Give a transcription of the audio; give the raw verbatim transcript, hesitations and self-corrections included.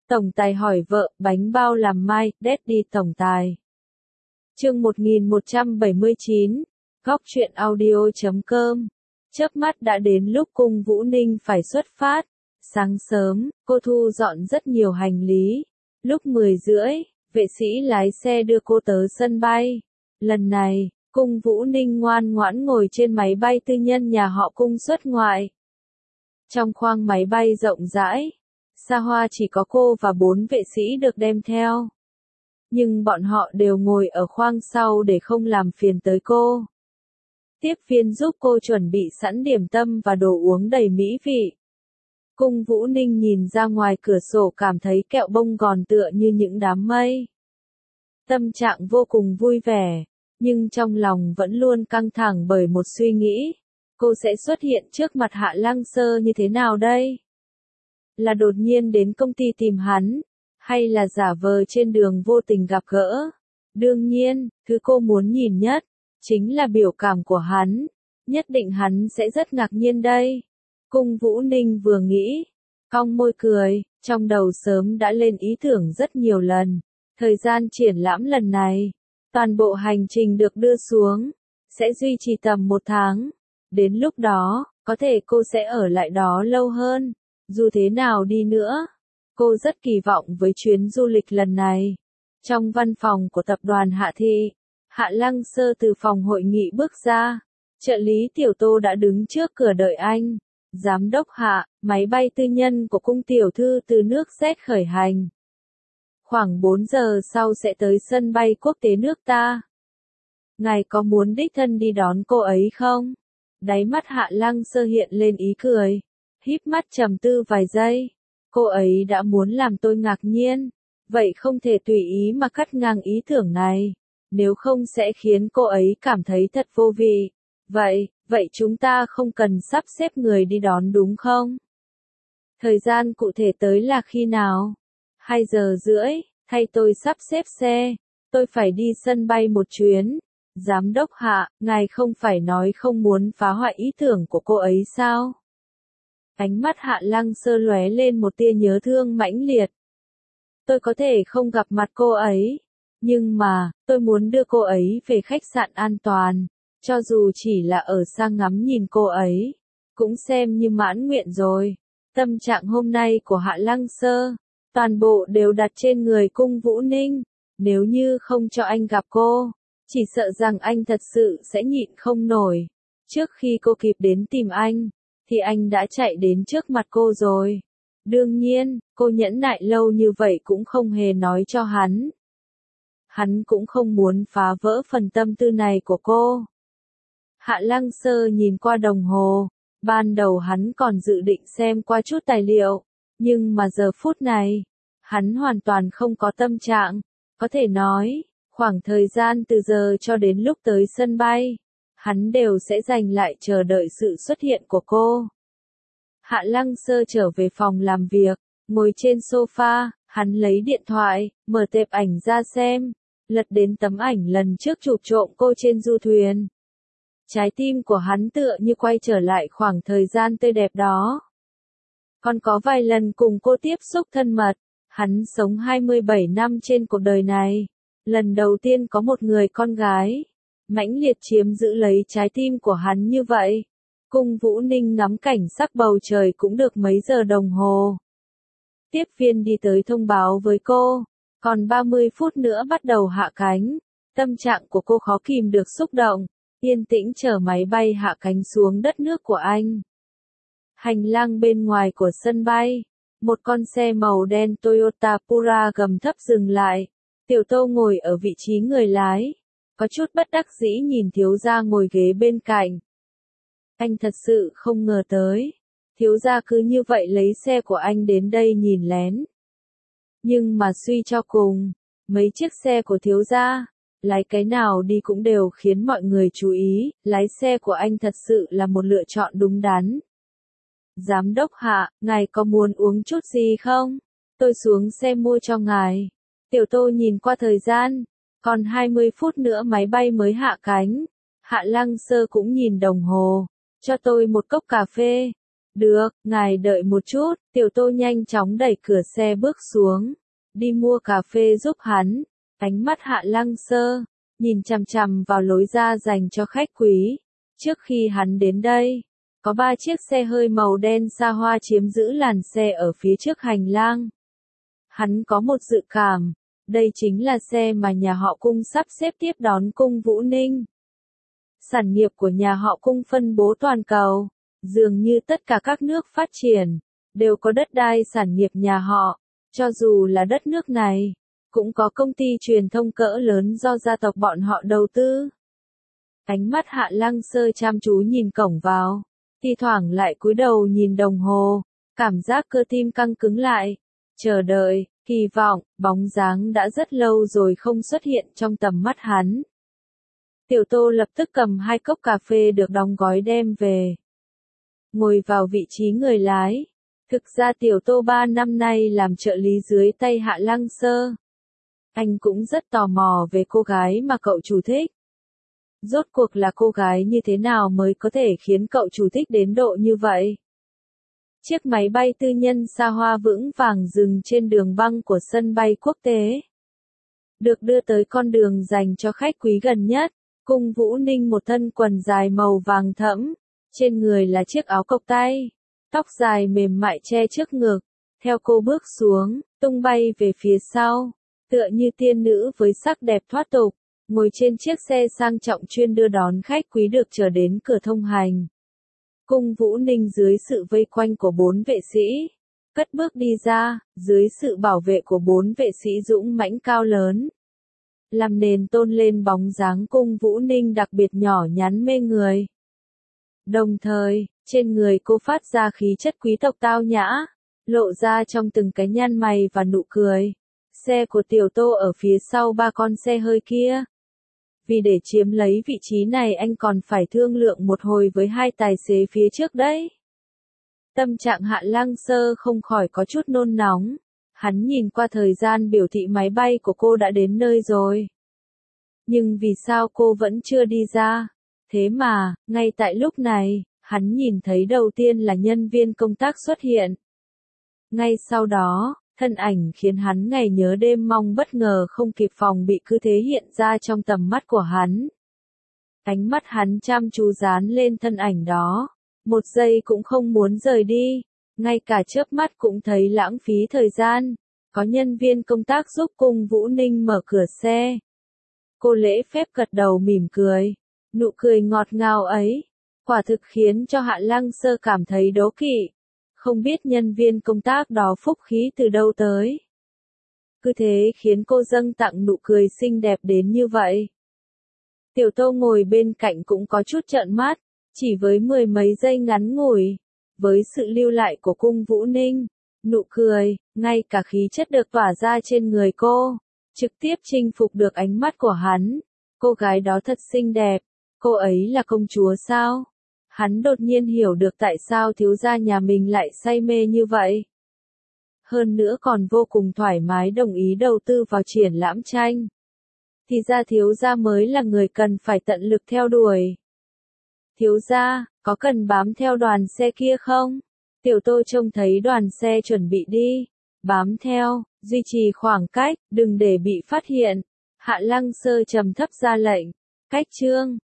Tổng tài hỏi vợ, bánh bao làm mai, Daddy tổng tài. Chương một nghìn một trăm bảy mươi chín, Góc truyện audio chấm com. Chớp mắt đã đến lúc cung Vũ Ninh phải xuất phát. Sáng sớm, cô thu dọn rất nhiều hành lý. Lúc mười rưỡi, vệ sĩ lái xe đưa cô tới sân bay. Lần này, cung Vũ Ninh ngoan ngoãn ngồi trên máy bay tư nhân nhà họ cung xuất ngoại. Trong khoang máy bay rộng rãi, xa hoa chỉ có cô và bốn vệ sĩ được đem theo. Nhưng bọn họ đều ngồi ở khoang sau để không làm phiền tới cô. Tiếp viên giúp cô chuẩn bị sẵn điểm tâm và đồ uống đầy mỹ vị. Cung Vũ Ninh nhìn ra ngoài cửa sổ cảm thấy kẹo bông gòn tựa như những đám mây. Tâm trạng vô cùng vui vẻ, nhưng trong lòng vẫn luôn căng thẳng bởi một suy nghĩ. Cô sẽ xuất hiện trước mặt Hạ Lăng Sơ như thế nào đây? Là đột nhiên đến công ty tìm hắn, hay là giả vờ trên đường vô tình gặp gỡ? Đương nhiên, thứ cô muốn nhìn nhất, chính là biểu cảm của hắn. Nhất định hắn sẽ rất ngạc nhiên đây. Cung Vũ Ninh vừa nghĩ, cong môi cười, trong đầu sớm đã lên ý tưởng rất nhiều lần. Thời gian triển lãm lần này, toàn bộ hành trình được đưa xuống, sẽ duy trì tầm một tháng. Đến lúc đó, có thể cô sẽ ở lại đó lâu hơn. Dù thế nào đi nữa, cô rất kỳ vọng với chuyến du lịch lần này. Trong văn phòng của tập đoàn Hạ Thị, Hạ Lăng Sơ từ phòng hội nghị bước ra. Trợ lý Tiểu Tô đã đứng trước cửa đợi anh. Giám đốc Hạ, máy bay tư nhân của cung tiểu thư từ nước Z khởi hành. Khoảng bốn giờ sau sẽ tới sân bay quốc tế nước ta. Ngài có muốn đích thân đi đón cô ấy không? Đáy mắt Hạ Lăng Sơ hiện lên ý cười. Híp mắt trầm tư vài giây. Cô ấy đã muốn làm tôi ngạc nhiên. Vậy không thể tùy ý mà cắt ngang ý tưởng này. Nếu không sẽ khiến cô ấy cảm thấy thật vô vị. Vậy, vậy chúng ta không cần sắp xếp người đi đón đúng không? Thời gian cụ thể tới là khi nào? Hai giờ rưỡi, thay tôi sắp xếp xe. Tôi phải đi sân bay một chuyến. Giám đốc Hạ, ngài không phải nói không muốn phá hoại ý tưởng của cô ấy sao? Ánh mắt Hạ Lăng Sơ lóe lên một tia nhớ thương mãnh liệt. Tôi có thể không gặp mặt cô ấy, nhưng mà, tôi muốn đưa cô ấy về khách sạn an toàn, cho dù chỉ là ở xa ngắm nhìn cô ấy, cũng xem như mãn nguyện rồi. Tâm trạng hôm nay của Hạ Lăng Sơ, toàn bộ đều đặt trên người cung Vũ Ninh, nếu như không cho anh gặp cô, chỉ sợ rằng anh thật sự sẽ nhịn không nổi. Trước khi cô kịp đến tìm anh, thì anh đã chạy đến trước mặt cô rồi. Đương nhiên, cô nhẫn nại lâu như vậy cũng không hề nói cho hắn. Hắn cũng không muốn phá vỡ phần tâm tư này của cô. Hạ Lăng Sơ nhìn qua đồng hồ, ban đầu hắn còn dự định xem qua chút tài liệu, nhưng mà giờ phút này, hắn hoàn toàn không có tâm trạng, có thể nói, khoảng thời gian từ giờ cho đến lúc tới sân bay, hắn đều sẽ dành lại chờ đợi sự xuất hiện của cô. Hạ Lăng Sơ trở về phòng làm việc, ngồi trên sofa, hắn lấy điện thoại, mở tệp ảnh ra xem, lật đến tấm ảnh lần trước chụp trộm cô trên du thuyền. Trái tim của hắn tựa như quay trở lại khoảng thời gian tươi đẹp đó. Còn có vài lần cùng cô tiếp xúc thân mật, hắn sống hai mươi bảy năm trên cuộc đời này. Lần đầu tiên có một người con gái, mãnh liệt chiếm giữ lấy trái tim của hắn như vậy. Cung Vũ Ninh ngắm cảnh sắc bầu trời cũng được mấy giờ đồng hồ. Tiếp viên đi tới thông báo với cô, còn ba mươi phút nữa bắt đầu hạ cánh. Tâm trạng của cô khó kìm được xúc động, yên tĩnh chờ máy bay hạ cánh xuống đất nước của anh. Hành lang bên ngoài của sân bay, một con xe màu đen Toyota Pura gầm thấp dừng lại. Tiểu Tô ngồi ở vị trí người lái, có chút bất đắc dĩ nhìn thiếu gia ngồi ghế bên cạnh. Anh thật sự không ngờ tới, thiếu gia cứ như vậy lấy xe của anh đến đây nhìn lén. Nhưng mà suy cho cùng, mấy chiếc xe của thiếu gia, lái cái nào đi cũng đều khiến mọi người chú ý, lái xe của anh thật sự là một lựa chọn đúng đắn. Giám đốc Hạ, ngài có muốn uống chút gì không? Tôi xuống xe mua cho ngài. Tiểu Tô nhìn qua thời gian, còn hai mươi phút nữa máy bay mới hạ cánh. Hạ Lăng Sơ cũng nhìn đồng hồ, cho tôi một cốc cà phê. Được, ngài đợi một chút, Tiểu Tô nhanh chóng đẩy cửa xe bước xuống, đi mua cà phê giúp hắn. Ánh mắt Hạ Lăng Sơ nhìn chằm chằm vào lối ra dành cho khách quý. Trước khi hắn đến đây, có ba chiếc xe hơi màu đen xa hoa chiếm giữ làn xe ở phía trước hành lang. Hắn có một dự cảm, đây chính là xe mà nhà họ Cung sắp xếp tiếp đón Cung Vũ Ninh. Sản nghiệp của nhà họ Cung phân bố toàn cầu, dường như tất cả các nước phát triển đều có đất đai sản nghiệp nhà họ, cho dù là đất nước này cũng có công ty truyền thông cỡ lớn do gia tộc bọn họ đầu tư. Ánh mắt Hạ Lăng Sơ chăm chú nhìn cổng vào, thi thoảng lại cúi đầu nhìn đồng hồ, cảm giác cơ tim căng cứng lại, chờ đợi, kỳ vọng, bóng dáng đã rất lâu rồi không xuất hiện trong tầm mắt hắn. Tiểu Tô lập tức cầm hai cốc cà phê được đóng gói đem về, ngồi vào vị trí người lái. Thực ra Tiểu Tô ba năm nay làm trợ lý dưới tay Hạ Lăng Sơ. Anh cũng rất tò mò về cô gái mà cậu chủ thích. Rốt cuộc là cô gái như thế nào mới có thể khiến cậu chủ thích đến độ như vậy? Chiếc máy bay tư nhân xa hoa vững vàng dừng trên đường băng của sân bay quốc tế. Được đưa tới con đường dành cho khách quý gần nhất. Cung Vũ Ninh một thân quần dài màu vàng thẫm, trên người là chiếc áo cộc tay, tóc dài mềm mại che trước ngực, theo cô bước xuống, tung bay về phía sau, tựa như tiên nữ với sắc đẹp thoát tục, ngồi trên chiếc xe sang trọng chuyên đưa đón khách quý được chờ đến cửa thông hành. Cung Vũ Ninh dưới sự vây quanh của bốn vệ sĩ, cất bước đi ra, dưới sự bảo vệ của bốn vệ sĩ dũng mãnh cao lớn. Làm nền tôn lên bóng dáng Cung Vũ Ninh đặc biệt nhỏ nhắn mê người. Đồng thời, trên người cô phát ra khí chất quý tộc tao nhã, lộ ra trong từng cái nhăn mày và nụ cười. Xe của Tiểu Tô ở phía sau ba con xe hơi kia. Vì để chiếm lấy vị trí này anh còn phải thương lượng một hồi với hai tài xế phía trước đấy. Tâm trạng Hạ Lăng Sơ không khỏi có chút nôn nóng. Hắn nhìn qua thời gian biểu thị máy bay của cô đã đến nơi rồi. Nhưng vì sao cô vẫn chưa đi ra? Thế mà, ngay tại lúc này, hắn nhìn thấy đầu tiên là nhân viên công tác xuất hiện. Ngay sau đó, thân ảnh khiến hắn ngày nhớ đêm mong bất ngờ không kịp phòng bị cứ thế hiện ra trong tầm mắt của hắn. Ánh mắt hắn chăm chú dán lên thân ảnh đó, một giây cũng không muốn rời đi, ngay cả chớp mắt cũng thấy lãng phí thời gian. Có nhân viên công tác giúp Cung Vũ Ninh mở cửa xe. Cô lễ phép gật đầu mỉm cười, nụ cười ngọt ngào ấy, quả thực khiến cho Hạ Lăng Sơ cảm thấy đố kỵ. Không biết nhân viên công tác đó phúc khí từ đâu tới. Cứ thế khiến cô dâng tặng nụ cười xinh đẹp đến như vậy. Tiểu Tô ngồi bên cạnh cũng có chút trợn mắt, chỉ với mười mấy giây ngắn ngủi, với sự lưu lại của Cung Vũ Ninh, nụ cười, ngay cả khí chất được tỏa ra trên người cô, trực tiếp chinh phục được ánh mắt của hắn. Cô gái đó thật xinh đẹp, cô ấy là công chúa sao? Hắn đột nhiên hiểu được tại sao thiếu gia nhà mình lại say mê như vậy. Hơn nữa còn vô cùng thoải mái đồng ý đầu tư vào triển lãm tranh. Thì ra thiếu gia mới là người cần phải tận lực theo đuổi. Thiếu gia, có cần bám theo đoàn xe kia không? Tiểu Tô trông thấy đoàn xe chuẩn bị đi. Bám theo, duy trì khoảng cách, đừng để bị phát hiện. Hạ Lăng Sơ trầm thấp ra lệnh. Cách chương.